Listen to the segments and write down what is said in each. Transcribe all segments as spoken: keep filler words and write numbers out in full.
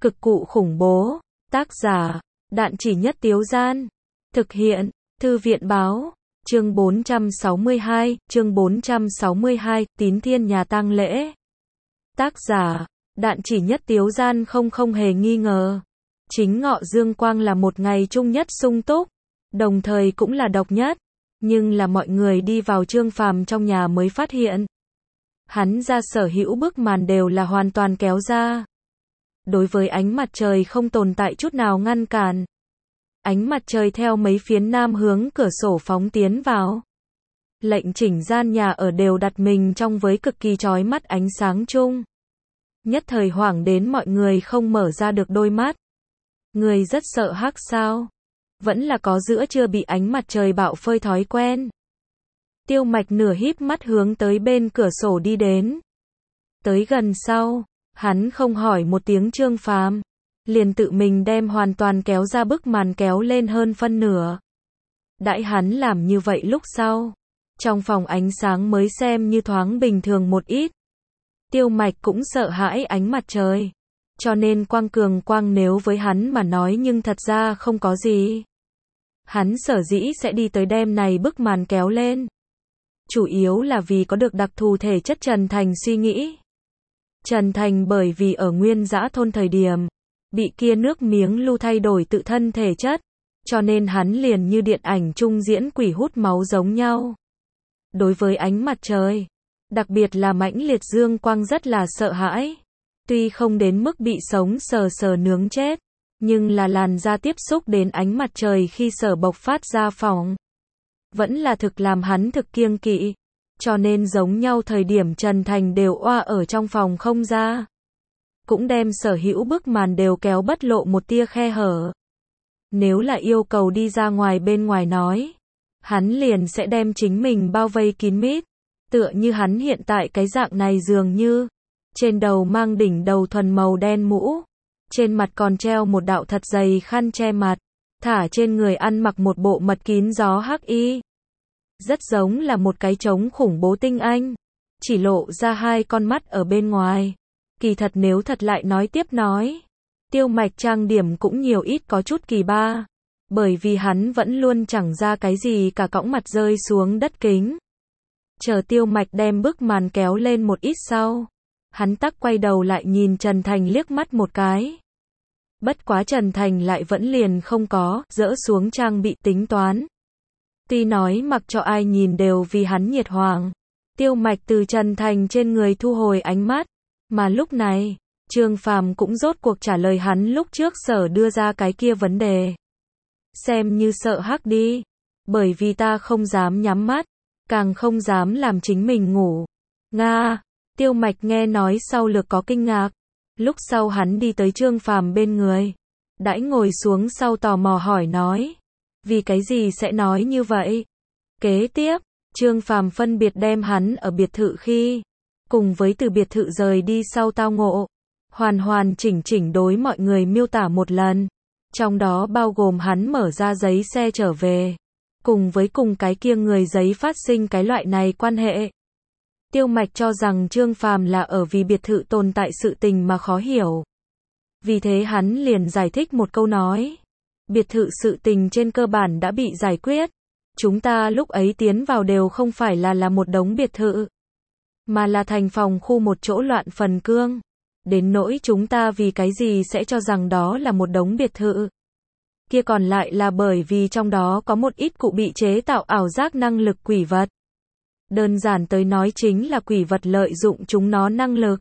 Cực cụ khủng bố. Tác giả, Đạn Chỉ Nhất Tiếu Gian. Thực hiện, Thư viện Báo. Chương bốn trăm sáu mươi hai, chương bốn trăm sáu mươi hai, Tín Thiên Nhà tang lễ. Tác giả, Đạn Chỉ Nhất Tiếu Gian. Không không hề nghi ngờ. Chính ngọ dương quang là một ngày trung nhất sung túc, đồng thời cũng là độc nhất. Nhưng là mọi người đi vào Trương Phàm trong nhà mới phát hiện. Hắn ra sở hữu bức màn đều là hoàn toàn kéo ra. Đối với ánh mặt trời không tồn tại chút nào ngăn cản. Ánh mặt trời theo mấy phiến nam hướng cửa sổ phóng tiến vào. Lệnh chỉnh gian nhà ở đều đặt mình trong với cực kỳ chói mắt ánh sáng chung. Nhất thời hoảng đến mọi người không mở ra được đôi mắt. Người rất sợ hắc sao? Vẫn là có giữa chưa bị ánh mặt trời bạo phơi thói quen. Tiêu Mạch nửa híp mắt hướng tới bên cửa sổ đi đến. Tới gần sau, hắn không hỏi một tiếng Trương Phàm, liền tự mình đem hoàn toàn kéo ra bức màn kéo lên hơn phân nửa. Đãi hắn làm như vậy lúc sau, trong phòng ánh sáng mới xem như thoáng bình thường một ít. Tiêu Mạch cũng sợ hãi ánh mặt trời, cho nên quang cường quang nếu với hắn mà nói nhưng thật ra không có gì. Hắn sở dĩ sẽ đi tới đem này bức màn kéo lên, chủ yếu là vì có được đặc thù thể chất Trần Thành suy nghĩ. Trần Thành bởi vì ở Nguyên Dã thôn thời điểm, bị kia nước miếng lưu thay đổi tự thân thể chất, cho nên hắn liền như điện ảnh trung diễn quỷ hút máu giống nhau. Đối với ánh mặt trời, đặc biệt là mãnh liệt dương quang rất là sợ hãi. Tuy không đến mức bị sống sờ sờ nướng chết, nhưng là làn da tiếp xúc đến ánh mặt trời khi sở bộc phát ra phòng, vẫn là thực làm hắn thực kiêng kỵ. Cho nên giống nhau thời điểm Trần Thành đều oa ở trong phòng không ra. Cũng đem sở hữu bức màn đều kéo bất lộ một tia khe hở. Nếu là yêu cầu đi ra ngoài bên ngoài nói, hắn liền sẽ đem chính mình bao vây kín mít. Tựa như hắn hiện tại cái dạng này dường như. Trên đầu mang đỉnh đầu thuần màu đen mũ. Trên mặt còn treo một đạo thật dày khăn che mặt. Thả trên người ăn mặc một bộ mật kín gió hắc y. Rất giống là một cái trống khủng bố tinh anh. Chỉ lộ ra hai con mắt ở bên ngoài. Kỳ thật nếu thật lại nói tiếp nói. Tiêu Mạch trang điểm cũng nhiều ít có chút kỳ ba. Bởi vì hắn vẫn luôn chẳng ra cái gì cả cõng mặt rơi xuống đất kính. Chờ Tiêu Mạch đem bức màn kéo lên một ít sau. Hắn tắc quay đầu lại nhìn Trần Thành liếc mắt một cái. Bất quá Trần Thành lại vẫn liền không có dỡ xuống trang bị tính toán. Tuy nói mặc cho ai nhìn đều vì hắn nhiệt hoàng. Tiêu Mạch từ Trần Thành trên người thu hồi ánh mắt. Mà lúc này, Trương Phàm cũng rốt cuộc trả lời hắn lúc trước sở đưa ra cái kia vấn đề. Xem như sợ hắc đi. Bởi vì ta không dám nhắm mắt, càng không dám làm chính mình ngủ. Nga, Tiêu Mạch nghe nói sau lược có kinh ngạc. Lúc sau hắn đi tới Trương Phàm bên người. Đãi ngồi xuống sau tò mò hỏi nói. Vì cái gì sẽ nói như vậy? Kế tiếp, Trương Phàm phân biệt đem hắn ở biệt thự khi, cùng với từ biệt thự rời đi sau tao ngộ, hoàn hoàn chỉnh chỉnh đối mọi người miêu tả một lần. Trong đó bao gồm hắn mở ra giấy xe trở về, cùng với cùng cái kia người giấy phát sinh cái loại này quan hệ. Tiêu Mạch cho rằng Trương Phàm là ở vì biệt thự tồn tại sự tình mà khó hiểu. Vì thế hắn liền giải thích một câu nói. Biệt thự sự tình trên cơ bản đã bị giải quyết. Chúng ta lúc ấy tiến vào đều không phải là là một đống biệt thự, mà là thành phòng khu một chỗ loạn phần cương. Đến nỗi chúng ta vì cái gì sẽ cho rằng đó là một đống biệt thự. Kia còn lại là bởi vì trong đó có một ít cụ bị chế tạo ảo giác năng lực quỷ vật. Đơn giản tới nói chính là quỷ vật lợi dụng chúng nó năng lực.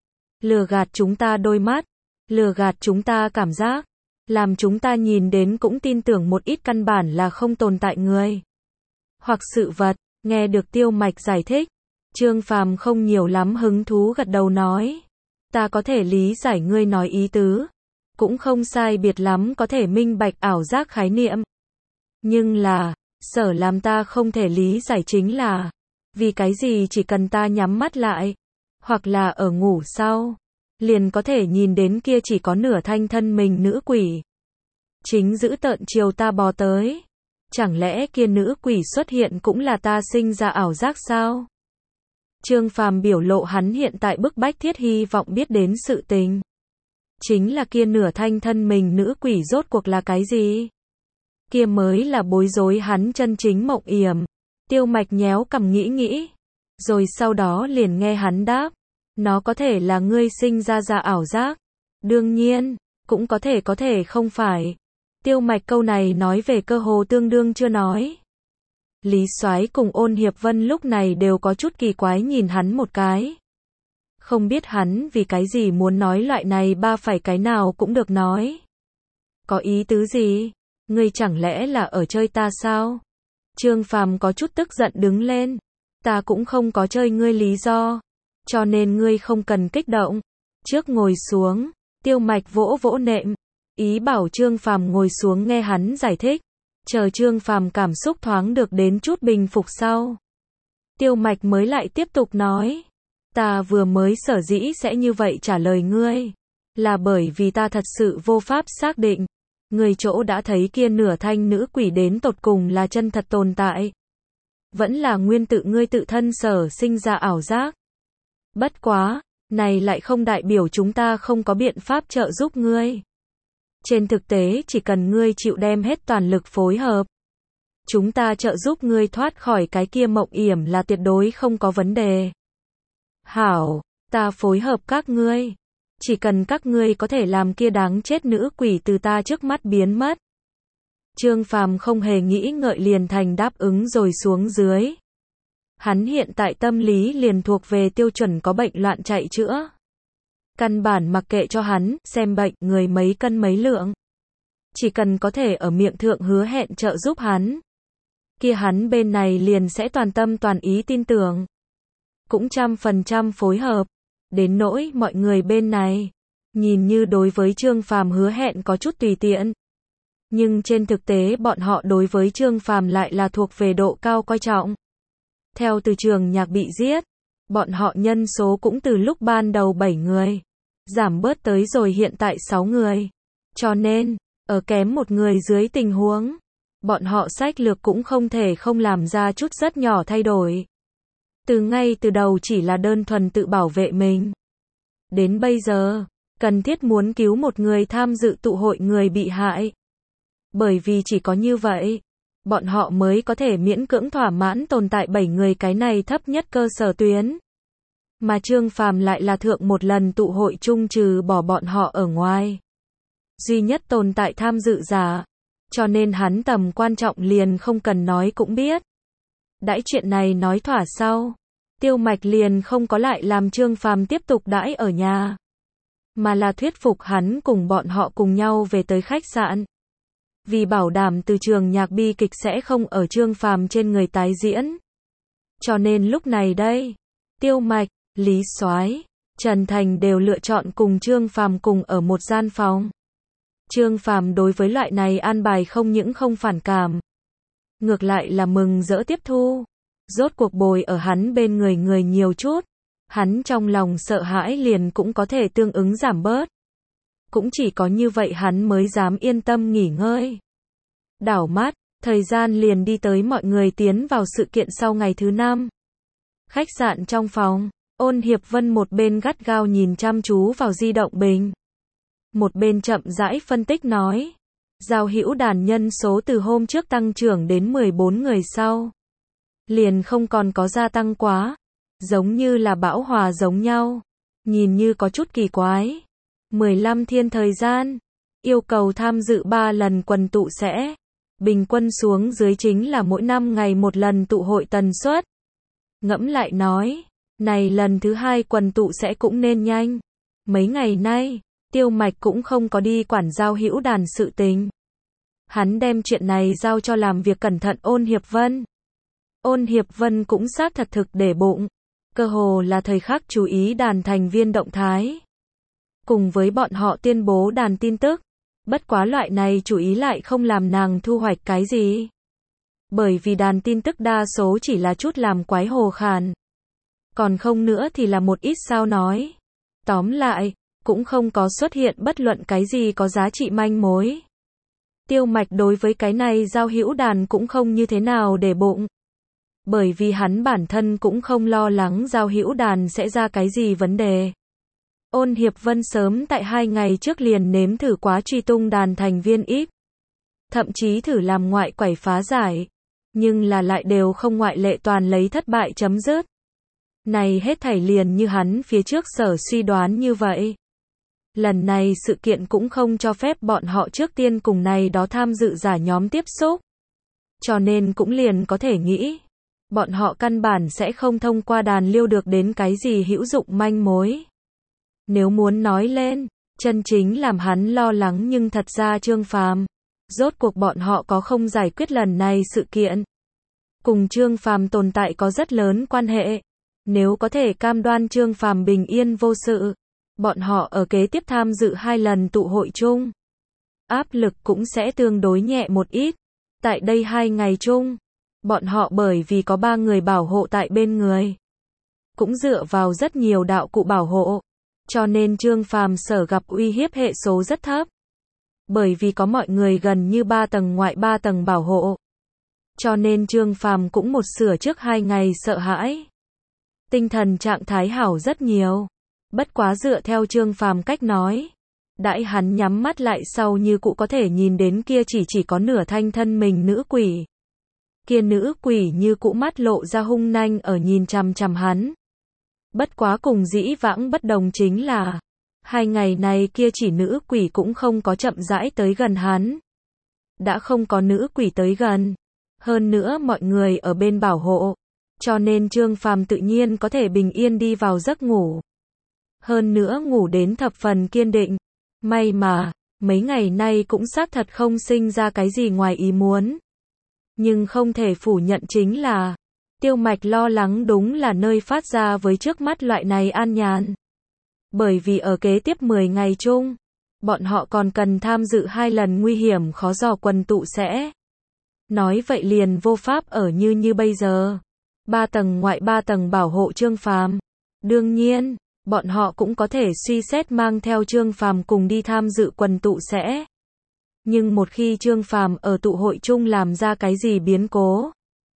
Lừa gạt chúng ta đôi mắt, lừa gạt chúng ta cảm giác. Làm chúng ta nhìn đến cũng tin tưởng một ít căn bản là không tồn tại người. Hoặc sự vật, nghe được Tiêu Mạch giải thích. Trương Phàm không nhiều lắm hứng thú gật đầu nói. Ta có thể lý giải ngươi nói ý tứ. Cũng không sai biệt lắm có thể minh bạch ảo giác khái niệm. Nhưng là, sở làm ta không thể lý giải chính là, vì cái gì chỉ cần ta nhắm mắt lại, hoặc là ở ngủ sau, liền có thể nhìn đến kia chỉ có nửa thanh thân mình nữ quỷ. Chính giữ tợn chiều ta bò tới. Chẳng lẽ kia nữ quỷ xuất hiện cũng là ta sinh ra ảo giác sao? Trương Phàm biểu lộ hắn hiện tại bức bách thiết hy vọng biết đến sự tình. Chính là kia nửa thanh thân mình nữ quỷ rốt cuộc là cái gì? Kia mới là bối rối hắn chân chính mộng yểm. Tiêu Mạch nhéo cằm nghĩ nghĩ. Rồi sau đó liền nghe hắn đáp. Nó có thể là ngươi sinh ra ra ảo giác. Đương nhiên, cũng có thể có thể không phải. Tiêu Mạch câu này nói về cơ hồ tương đương chưa nói. Lý Soái cùng Ôn Hiệp Vân lúc này đều có chút kỳ quái nhìn hắn một cái. Không biết hắn vì cái gì muốn nói loại này ba phải cái nào cũng được nói. Có ý tứ gì? Ngươi chẳng lẽ là ở chơi ta sao? Trương Phàm có chút tức giận đứng lên. Ta cũng không có chơi ngươi lý do. Cho nên ngươi không cần kích động. Trước ngồi xuống, Tiêu Mạch vỗ vỗ nệm. Ý bảo Trương Phàm ngồi xuống nghe hắn giải thích. Chờ Trương Phàm cảm xúc thoáng được đến chút bình phục sau. Tiêu Mạch mới lại tiếp tục nói. Ta vừa mới sở dĩ sẽ như vậy trả lời ngươi. Là bởi vì ta thật sự vô pháp xác định. Người chỗ đã thấy kia nửa thanh nữ quỷ đến tột cùng là chân thật tồn tại. Vẫn là nguyên tự ngươi tự thân sở sinh ra ảo giác. Bất quá, này lại không đại biểu chúng ta không có biện pháp trợ giúp ngươi. Trên thực tế chỉ cần ngươi chịu đem hết toàn lực phối hợp. Chúng ta trợ giúp ngươi thoát khỏi cái kia mộng yểm là tuyệt đối không có vấn đề. Hảo, ta phối hợp các ngươi. Chỉ cần các ngươi có thể làm kia đáng chết nữ quỷ từ ta trước mắt biến mất. Trương Phàm không hề nghĩ ngợi liền thành đáp ứng rồi xuống dưới. Hắn hiện tại tâm lý liền thuộc về tiêu chuẩn có bệnh loạn chạy chữa. Căn bản mặc kệ cho hắn, xem bệnh, người mấy cân mấy lượng. Chỉ cần có thể ở miệng thượng hứa hẹn trợ giúp hắn. Kia hắn bên này liền sẽ toàn tâm toàn ý tin tưởng. Cũng trăm phần trăm phối hợp. Đến nỗi mọi người bên này, nhìn như đối với Trương Phàm hứa hẹn có chút tùy tiện. Nhưng trên thực tế bọn họ đối với Trương Phàm lại là thuộc về độ cao coi trọng. Theo từ Trường Nhạc bị giết, bọn họ nhân số cũng từ lúc ban đầu bảy người, giảm bớt tới rồi hiện tại sáu người. Cho nên, ở kém một người dưới tình huống, bọn họ sách lược cũng không thể không làm ra chút rất nhỏ thay đổi. Từ ngay từ đầu chỉ là đơn thuần tự bảo vệ mình. Đến bây giờ, cần thiết muốn cứu một người tham dự tụ hội người bị hại. Bởi vì chỉ có như vậy, bọn họ mới có thể miễn cưỡng thỏa mãn tồn tại bảy người cái này thấp nhất cơ sở tuyến. Mà Trương Phàm lại là thượng một lần tụ hội chung trừ bỏ bọn họ ở ngoài. Duy nhất tồn tại tham dự giả. Cho nên hắn tầm quan trọng liền không cần nói cũng biết. Đãi chuyện này nói thỏa sau, Tiêu Mạch liền không có lại làm Trương Phàm tiếp tục đãi ở nhà, mà là thuyết phục hắn cùng bọn họ cùng nhau về tới khách sạn. Vì bảo đảm từ Trường Nhạc bi kịch sẽ không ở Trương Phàm trên người tái diễn. Cho nên lúc này đây, Tiêu Mạch, Lý Soái, Trần Thành đều lựa chọn cùng Trương Phàm cùng ở một gian phòng. Trương Phàm đối với loại này an bài không những không phản cảm, ngược lại là mừng rỡ tiếp thu. Rốt cuộc bồi ở hắn bên người người nhiều chút, hắn trong lòng sợ hãi liền cũng có thể tương ứng giảm bớt. Cũng chỉ có như vậy hắn mới dám yên tâm nghỉ ngơi. Đảo mắt, thời gian liền đi tới mọi người tiến vào sự kiện sau ngày thứ năm. Khách sạn trong phòng, Ôn Hiệp Vân một bên gắt gao nhìn chăm chú vào di động bình. Một bên chậm rãi phân tích nói. Giao hữu đàn nhân số từ hôm trước tăng trưởng đến mười bốn người sau. Liền không còn có gia tăng quá. Giống như là bão hòa giống nhau. Nhìn như có chút kỳ quái. mười lăm thiên thời gian. Yêu cầu tham dự ba lần quần tụ sẽ. Bình quân xuống dưới chính là mỗi năm ngày một lần tụ hội tần suất. Ngẫm lại nói. Này lần thứ hai quần tụ sẽ cũng nên nhanh. Mấy ngày nay, Tiêu Mạch cũng không có đi quản giao hữu đàn sự tình. Hắn đem chuyện này giao cho làm việc cẩn thận Ôn Hiệp Vân. Ôn Hiệp Vân cũng xác thật thực để bụng. Cơ hồ là thời khắc chú ý đàn thành viên động thái. Cùng với bọn họ tuyên bố đàn tin tức. Bất quá loại này chú ý lại không làm nàng thu hoạch cái gì. Bởi vì đàn tin tức đa số chỉ là chút làm quái hồ khàn. Còn không nữa thì là một ít sao nói. Tóm lại, cũng không có xuất hiện bất luận cái gì có giá trị manh mối. Tiêu Mạch đối với cái này giao hữu đàn cũng không như thế nào để bụng. Bởi vì hắn bản thân cũng không lo lắng giao hữu đàn sẽ ra cái gì vấn đề. Ôn Hiệp Vân sớm tại hai ngày trước liền nếm thử quá truy tung đàn thành viên X. Thậm chí thử làm ngoại quẩy phá giải. Nhưng là lại đều không ngoại lệ toàn lấy thất bại chấm dứt. Này hết thảy liền như hắn phía trước sở suy đoán như vậy. Lần này sự kiện cũng không cho phép bọn họ trước tiên cùng này đó tham dự giả nhóm tiếp xúc. Cho nên cũng liền có thể nghĩ. Bọn họ căn bản sẽ không thông qua đàn liêu được đến cái gì hữu dụng manh mối. Nếu muốn nói lên, chân chính làm hắn lo lắng nhưng thật ra Trương Phàm. Rốt cuộc bọn họ có không giải quyết lần này sự kiện. Cùng Trương Phàm tồn tại có rất lớn quan hệ. Nếu có thể cam đoan Trương Phàm bình yên vô sự, bọn họ ở kế tiếp tham dự hai lần tụ hội chung. Áp lực cũng sẽ tương đối nhẹ một ít. Tại đây hai ngày chung, bọn họ bởi vì có ba người bảo hộ tại bên người. Cũng dựa vào rất nhiều đạo cụ bảo hộ. Cho nên Trương Phàm sở gặp uy hiếp hệ số rất thấp. Bởi vì có mọi người gần như ba tầng ngoại ba tầng bảo hộ. Cho nên Trương Phàm cũng một sửa trước hai ngày sợ hãi. Tinh thần trạng thái hảo rất nhiều. Bất quá dựa theo Trương Phàm cách nói. Đãi hắn nhắm mắt lại sau như cụ có thể nhìn đến kia chỉ chỉ có nửa thanh thân mình nữ quỷ. Kia nữ quỷ như cụ mắt lộ ra hung nanh ở nhìn chằm chằm hắn. Bất quá cùng dĩ vãng bất đồng chính là, hai ngày này kia chỉ nữ quỷ cũng không có chậm rãi tới gần hắn. Đã không có nữ quỷ tới gần. Hơn nữa mọi người ở bên bảo hộ. Cho nên Trương Phàm tự nhiên có thể bình yên đi vào giấc ngủ. Hơn nữa ngủ đến thập phần kiên định. May mà, mấy ngày nay cũng xác thật không sinh ra cái gì ngoài ý muốn. Nhưng không thể phủ nhận chính là, Tiêu Mạch lo lắng đúng là nơi phát ra với trước mắt loại này an nhàn. Bởi vì ở kế tiếp mười ngày chung, bọn họ còn cần tham dự hai lần nguy hiểm khó dò quần tụ sẽ. Nói vậy liền vô pháp ở như như bây giờ. Ba tầng ngoại ba tầng bảo hộ Trương Phàm. Đương nhiên, bọn họ cũng có thể suy xét mang theo Trương Phàm cùng đi tham dự quần tụ sẽ. Nhưng một khi Trương Phàm ở tụ hội chung làm ra cái gì biến cố,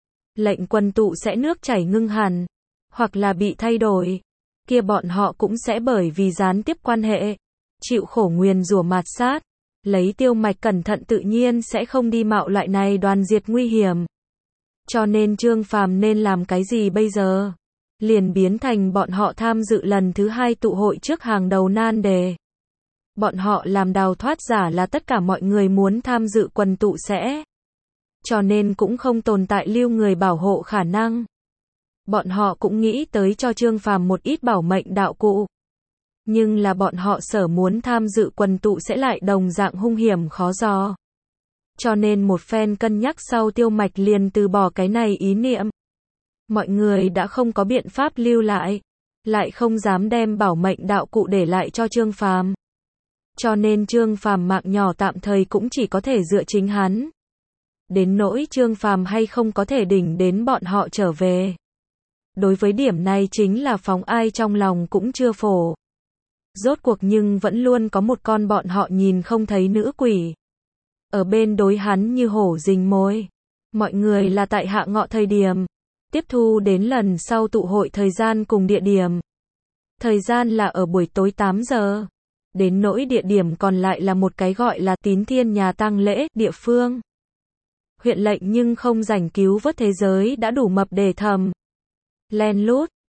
lệnh quần tụ sẽ nước chảy ngưng hẳn, hoặc là bị thay đổi, kia bọn họ cũng sẽ bởi vì gián tiếp quan hệ, chịu khổ nguyền rủa mạt sát. Lấy Tiêu Mạch cẩn thận tự nhiên sẽ không đi mạo loại này đoàn diệt nguy hiểm. Cho nên Trương Phàm nên làm cái gì bây giờ? Liền biến thành bọn họ tham dự lần thứ hai tụ hội trước hàng đầu nan đề. Bọn họ làm đào thoát giả là tất cả mọi người muốn tham dự quần tụ sẽ. Cho nên cũng không tồn tại lưu người bảo hộ khả năng. Bọn họ cũng nghĩ tới cho Trương Phàm một ít bảo mệnh đạo cụ. Nhưng là bọn họ sở muốn tham dự quần tụ sẽ lại đồng dạng hung hiểm khó dò. Cho nên một phen cân nhắc sau Tiêu Mạch liền từ bỏ cái này ý niệm. Mọi người đã không có biện pháp lưu lại, lại không dám đem bảo mệnh đạo cụ để lại cho Trương Phàm. Cho nên Trương Phàm mạng nhỏ tạm thời cũng chỉ có thể dựa chính hắn. Đến nỗi Trương Phàm hay không có thể đỉnh đến bọn họ trở về. Đối với điểm này chính là phóng ai trong lòng cũng chưa phổ. Rốt cuộc nhưng vẫn luôn có một con bọn họ nhìn không thấy nữ quỷ. Ở bên đối hắn như hổ rình mồi. Mọi người là tại hạ ngọ thời điểm. Tiếp thu đến lần sau tụ hội thời gian cùng địa điểm. Thời gian là ở buổi tối tám giờ. Đến nỗi địa điểm còn lại là một cái gọi là Tín Thiên nhà tang lễ, địa phương. Huyện lệnh nhưng không rảnh cứu vớt thế giới đã đủ mập để thầm. Len lút,